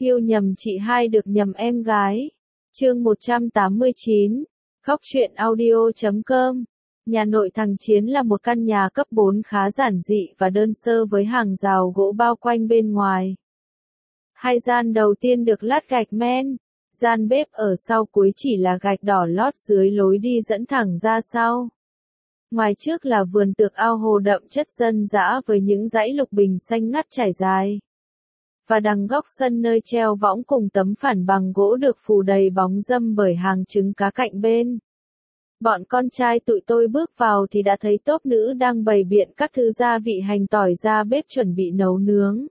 Yêu nhầm chị hai được nhầm em gái. Chương 189. Khóc chuyện audio.com. Nhà nội thằng Chiến là một căn nhà cấp 4 khá giản dị và đơn sơ với hàng rào gỗ bao quanh bên ngoài. Hai gian đầu tiên được lát gạch men, gian bếp ở sau cuối chỉ là gạch đỏ lót dưới lối đi dẫn thẳng ra sau. Ngoài trước là vườn tược ao hồ đậm chất dân dã với những dãy lục bình xanh ngắt trải dài. Và đằng góc sân nơi treo võng cùng tấm phản bằng gỗ được phủ đầy bóng râm bởi hàng trứng cá cạnh bên. Bọn con trai tụi tôi bước vào thì đã thấy tốp nữ đang bày biện các thứ gia vị hành tỏi ra bếp chuẩn bị nấu nướng.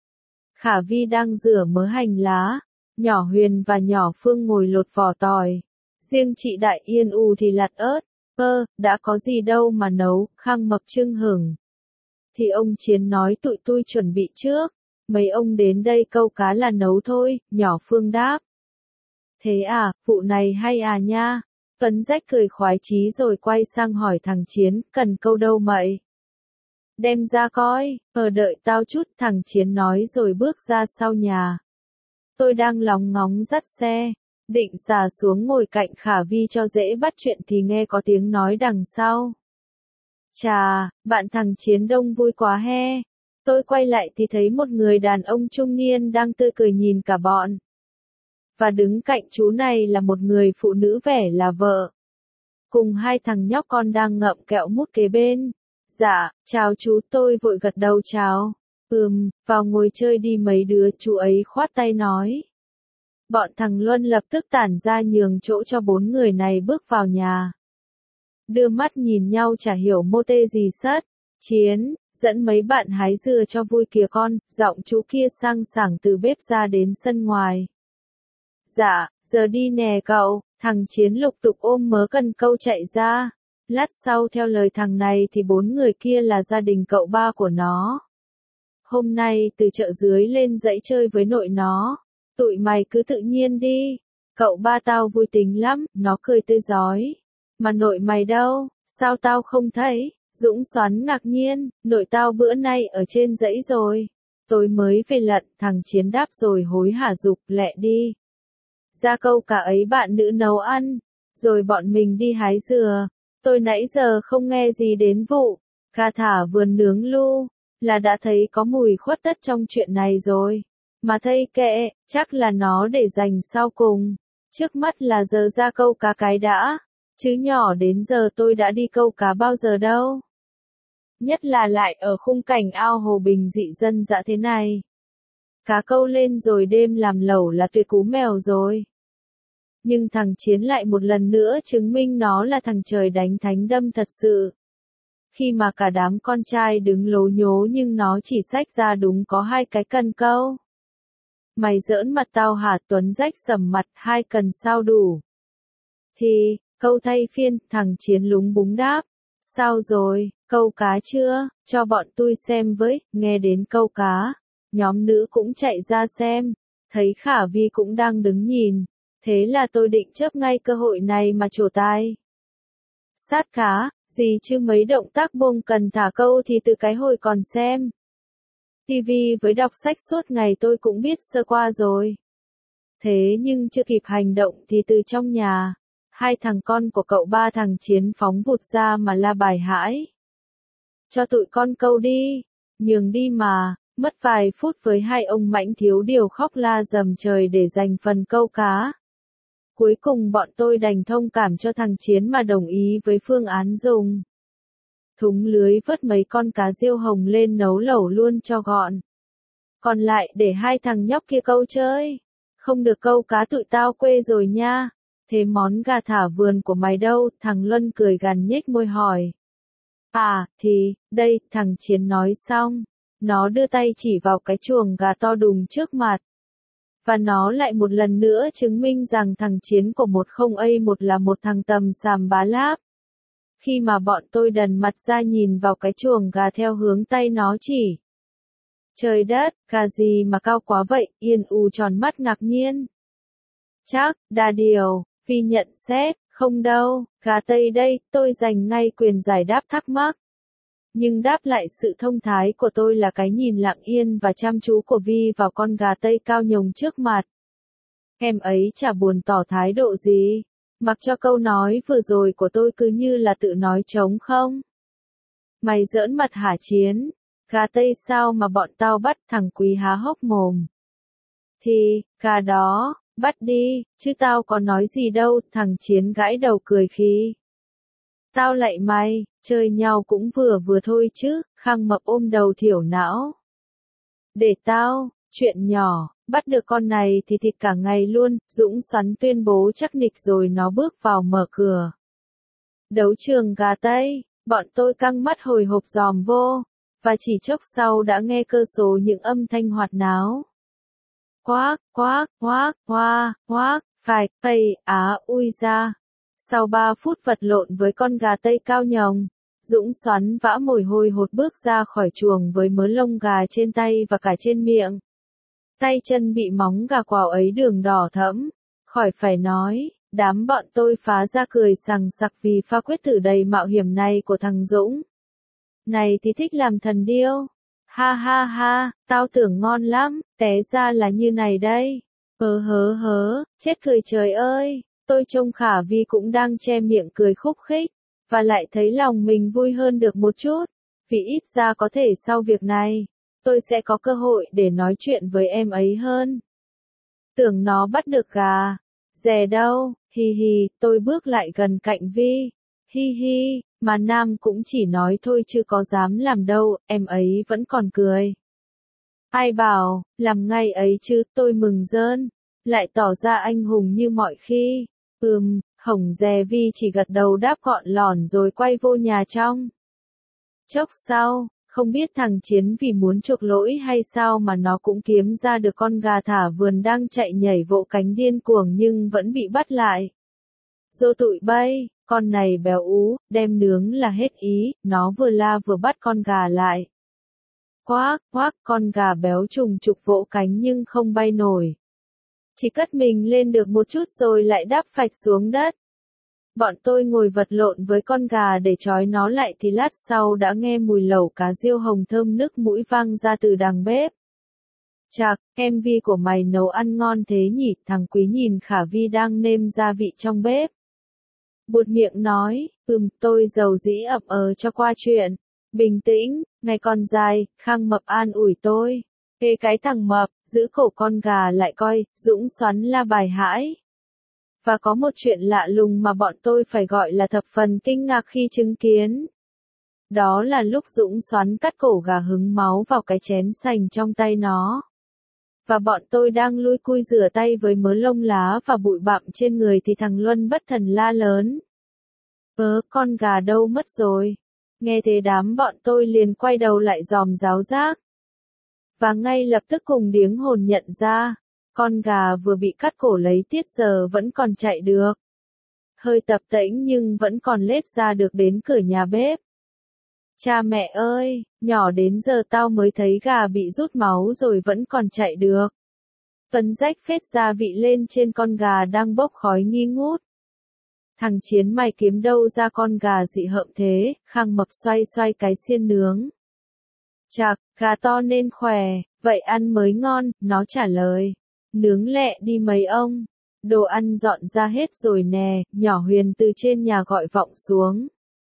Khả Vi đang rửa mớ hành lá, nhỏ Huyền và nhỏ Phương ngồi lột vỏ tỏi. Riêng chị Đại Yên thì lặt ớt. Đã có gì đâu mà nấu, Khang Mập chưng hửng. Thì ông Chiến nói tụi tôi chuẩn bị trước, mấy ông đến đây câu cá là nấu thôi, nhỏ Phương đáp. Thế à, vụ này hay à nha. Tuấn rách cười khoái chí rồi quay sang hỏi thằng Chiến, cần câu đâu mậy? Đem ra coi, đợi tao chút, thằng Chiến nói rồi bước ra sau nhà. Tôi đang lóng ngóng dắt xe, định xà xuống ngồi cạnh Khả Vi cho dễ bắt chuyện thì nghe có tiếng nói đằng sau. Chà, bạn thằng Chiến đông vui quá he. Tôi quay lại thì thấy một người đàn ông trung niên đang tươi cười nhìn cả bọn. Và đứng cạnh chú này là một người phụ nữ vẻ là vợ. Cùng hai thằng nhóc con đang ngậm kẹo mút kế bên. Dạ, chào chú, tôi vội gật đầu chào. Vào ngồi chơi đi mấy đứa, chú ấy khoát tay nói. Bọn thằng Luân lập tức tản ra nhường chỗ cho bốn người này bước vào nhà. Đưa mắt nhìn nhau chả hiểu mô tê gì sất. Chiến, dẫn mấy bạn hái dừa cho vui kìa con, giọng chú kia sang sảng từ bếp ra đến sân ngoài. Dạ, giờ đi nè cậu, thằng Chiến lục tục ôm mớ cần câu chạy ra. Lát sau theo lời thằng này thì bốn người kia là gia đình cậu ba của nó. Hôm nay từ chợ dưới lên dãy chơi với nội nó. Tụi mày cứ tự nhiên đi. Cậu ba tao vui tính lắm, nó cười tươi rói. Mà nội mày đâu, sao tao không thấy? Dũng xoắn ngạc nhiên, nội tao bữa nay ở trên dãy rồi. Tôi mới về lận, thằng Chiến đáp rồi hối hả giục lẹ đi. Ra câu cả ấy bạn nữ nấu ăn, rồi bọn mình đi hái dừa. Tôi nãy giờ không nghe gì đến vụ gà thả vườn nướng lu, là đã thấy có mùi khuất tất trong chuyện này rồi. Mà thây kệ, chắc là nó để dành sau cùng. Trước mắt là giờ ra câu cá cái đã, chứ nhỏ đến giờ tôi đã đi câu cá bao giờ đâu. Nhất là lại ở khung cảnh ao hồ bình dị dân dã thế này. Cá câu lên rồi đêm làm lẩu là tuyệt cú mèo rồi. Nhưng thằng Chiến lại một lần nữa chứng minh nó là thằng trời đánh thánh đâm thật sự. Khi mà cả đám con trai đứng lố nhố nhưng nó chỉ xách ra đúng có 2 cái cần câu. Mày giỡn mặt tao hả? Tuấn rách sầm mặt, 2 cần sao đủ? Thì, câu thay phiên, thằng Chiến lúng búng đáp. Sao rồi, câu cá chưa? Cho bọn tôi xem với. Nghe đến câu cá, nhóm nữ cũng chạy ra xem. Thấy Khả Vi cũng đang đứng nhìn. Thế là tôi định chớp ngay cơ hội này mà trổ tài. Sát cá, gì chứ mấy động tác bông cần thả câu thì từ cái hồi còn xem. TV với đọc sách suốt ngày tôi cũng biết sơ qua rồi. Thế nhưng chưa kịp hành động thì từ trong nhà, 2 thằng con của cậu ba thằng Chiến phóng vụt ra mà la bài hãi. Cho tụi con câu đi, nhường đi mà, mất vài phút với 2 ông mãnh thiếu điều khóc la dầm trời để giành phần câu cá. Cuối cùng bọn tôi đành thông cảm cho thằng Chiến mà đồng ý với phương án dùng thúng lưới vớt mấy con cá riêu hồng lên nấu lẩu luôn cho gọn. Còn lại để 2 thằng nhóc kia câu chơi. Không được câu cá tụi tao quê rồi nha. Thế món gà thả vườn của mày đâu? Thằng Luân cười gằn nhếch môi hỏi. À, thì, đây, thằng Chiến nói xong. Nó đưa tay chỉ vào cái chuồng gà to đùng trước mặt. Và nó lại một lần nữa chứng minh rằng thằng Chiến của 10A1 là một thằng tầm xàm bá láp. Khi mà bọn tôi đần mặt ra nhìn vào cái chuồng gà theo hướng tay nó chỉ. Trời đất, gà gì mà cao quá vậy? Yên tròn mắt ngạc nhiên. Chắc, đà điều, Vi nhận xét, không đâu, gà Tây đây, tôi giành ngay quyền giải đáp thắc mắc. Nhưng đáp lại sự thông thái của tôi là cái nhìn lặng yên và chăm chú của Vi vào con gà tây cao nhồng trước mặt. Em ấy chả buồn tỏ thái độ gì, mặc cho câu nói vừa rồi của tôi cứ như là tự nói trống không. Mày giỡn mặt hả Chiến? Gà tây sao mà bọn tao bắt? Thằng Quý há hốc mồm. Thì, gà đó, bắt đi, chứ tao có nói gì đâu, thằng Chiến gãi đầu cười khí. Tao lạy mày, chơi nhau cũng vừa vừa thôi chứ, Khang Mập ôm đầu thiểu não. Để tao, chuyện nhỏ, bắt được con này thì thịt cả ngày luôn, Dũng xoắn tuyên bố chắc nịch rồi nó bước vào mở cửa. Đấu trường gà tây, bọn tôi căng mắt hồi hộp dòm vô, và chỉ chốc sau đã nghe cơ số những âm thanh hoạt náo. Quác, quác, quác, quác, quác, phải, tây, ui ra. Sau 3 phút vật lộn với con gà tây cao nhồng, Dũng xoắn vã mồ hôi hột bước ra khỏi chuồng với mớ lông gà trên tay và cả trên miệng. Tay chân bị móng gà quào ấy đường đỏ thẫm, khỏi phải nói, đám bọn tôi phá ra cười sằng sặc vì pha quyết tử đầy mạo hiểm này của thằng Dũng. Này thì thích làm thần điêu. Ha ha ha, tao tưởng ngon lắm, té ra là như này đây. Hớ, chết cười trời ơi, tôi trông Khả Vi cũng đang che miệng cười khúc khích, và lại thấy lòng mình vui hơn được một chút, vì ít ra có thể sau việc này, tôi sẽ có cơ hội để nói chuyện với em ấy hơn. Tưởng nó bắt được gà, dè đâu, hi hi, tôi bước lại gần cạnh Vi, hi hi, mà Nam cũng chỉ nói thôi chứ có dám làm đâu, em ấy vẫn còn cười. Ai bảo, làm ngay ấy chứ, tôi mừng rơn, lại tỏ ra anh hùng như mọi khi. Hổng dè Vi chỉ gật đầu đáp gọn lỏn rồi quay vô nhà trong. Chốc sau, không biết thằng Chiến vì muốn chuộc lỗi hay sao mà nó cũng kiếm ra được con gà thả vườn đang chạy nhảy vỗ cánh điên cuồng nhưng vẫn bị bắt lại. Dô tụi bay, con này béo ú, đem nướng là hết ý, nó vừa la vừa bắt con gà lại. Quác, quác, con gà béo trùng trục vỗ cánh nhưng không bay nổi. Chỉ cất mình lên được một chút rồi lại đáp phạch xuống đất. Bọn tôi ngồi vật lộn với con gà để trói nó lại thì lát sau đã nghe mùi lẩu cá riêu hồng thơm nức mũi vang ra từ đằng bếp. Chạc, em Vi của mày nấu ăn ngon thế nhỉ, thằng Quý nhìn Khả Vi đang nêm gia vị trong bếp. Buột miệng nói, tôi giàu dĩ ậm cho qua chuyện. Bình tĩnh, ngày còn dài, Khang Mập an ủi tôi. Ê cái thằng Mập, giữ cổ con gà lại coi, Dũng xoắn la bài hãi. Và có một chuyện lạ lùng mà bọn tôi phải gọi là thập phần kinh ngạc khi chứng kiến. Đó là lúc Dũng xoắn cắt cổ gà hứng máu vào cái chén sành trong tay nó. Và bọn tôi đang lui cui rửa tay với mớ lông lá và bụi bặm trên người thì thằng Luân bất thần la lớn. Con gà đâu mất rồi? Nghe thế đám bọn tôi liền quay đầu lại dòm giáo giác. Và ngay lập tức cùng điếng hồn nhận ra, con gà vừa bị cắt cổ lấy tiết giờ vẫn còn chạy được. Hơi tập tễnh nhưng vẫn còn lết ra được đến cửa nhà bếp. Cha mẹ ơi, nhỏ đến giờ tao mới thấy gà bị rút máu rồi vẫn còn chạy được. Tuấn rách phết gia vị lên trên con gà đang bốc khói nghi ngút. Thằng Chiến mày kiếm đâu ra con gà dị hợm thế, Khang Mập xoay xoay cái xiên nướng. Chạc, gà to nên khỏe, vậy ăn mới ngon, nó trả lời. Nướng lẹ đi mấy ông. Đồ ăn dọn ra hết rồi nè, nhỏ Huyền từ trên nhà gọi vọng xuống.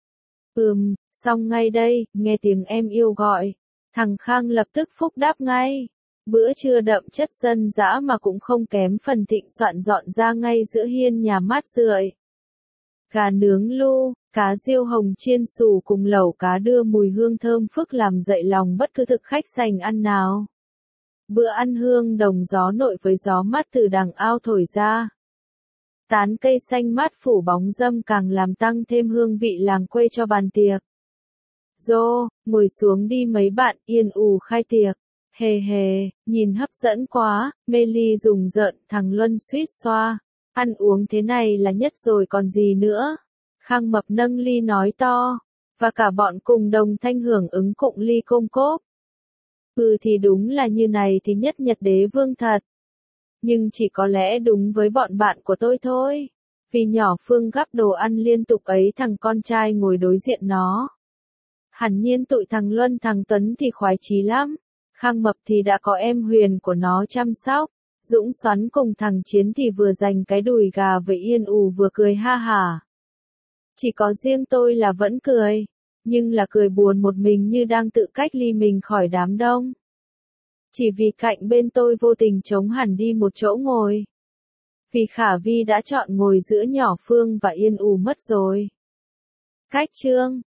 Xong ngay đây, nghe tiếng em yêu gọi. Thằng Khang lập tức phúc đáp ngay. Bữa trưa đậm chất dân dã mà cũng không kém phần thịnh soạn dọn ra ngay giữa hiên nhà mát rượi. Gà nướng lu, cá riêu hồng chiên xù cùng lẩu cá đưa mùi hương thơm phức làm dậy lòng bất cứ thực khách sành ăn nào. Bữa ăn hương đồng gió nội với gió mát từ đằng ao thổi ra. Tán cây xanh mát phủ bóng râm càng làm tăng thêm hương vị làng quê cho bàn tiệc. Dô, ngồi xuống đi mấy bạn, yên ù khai tiệc. Hề hề, nhìn hấp dẫn quá, mê ly rùng rợn, thằng Luân suýt xoa. Ăn uống thế này là nhất rồi còn gì nữa. Khang Mập nâng ly nói to, và cả bọn cùng đồng thanh hưởng ứng cụng ly côm cốp. Thì đúng là như này thì nhất Nhật Đế Vương thật. Nhưng chỉ có lẽ đúng với bọn bạn của tôi thôi. Vì nhỏ Phương gắp đồ ăn liên tục ấy thằng con trai ngồi đối diện nó. Hẳn nhiên tụi thằng Luân thằng Tuấn thì khoái chí lắm. Khang Mập thì đã có em Huyền của nó chăm sóc. Dũng Xoắn cùng thằng Chiến thì vừa giành cái đùi gà với Yên Ù vừa cười ha hả. Chỉ có riêng tôi là vẫn cười. Nhưng là cười buồn một mình như đang tự cách ly mình khỏi đám đông. Chỉ vì cạnh bên tôi vô tình trống hẳn đi một chỗ ngồi. Vì Khả Vi đã chọn ngồi giữa Nhỏ Phương và Yên Ù mất rồi. Cách chương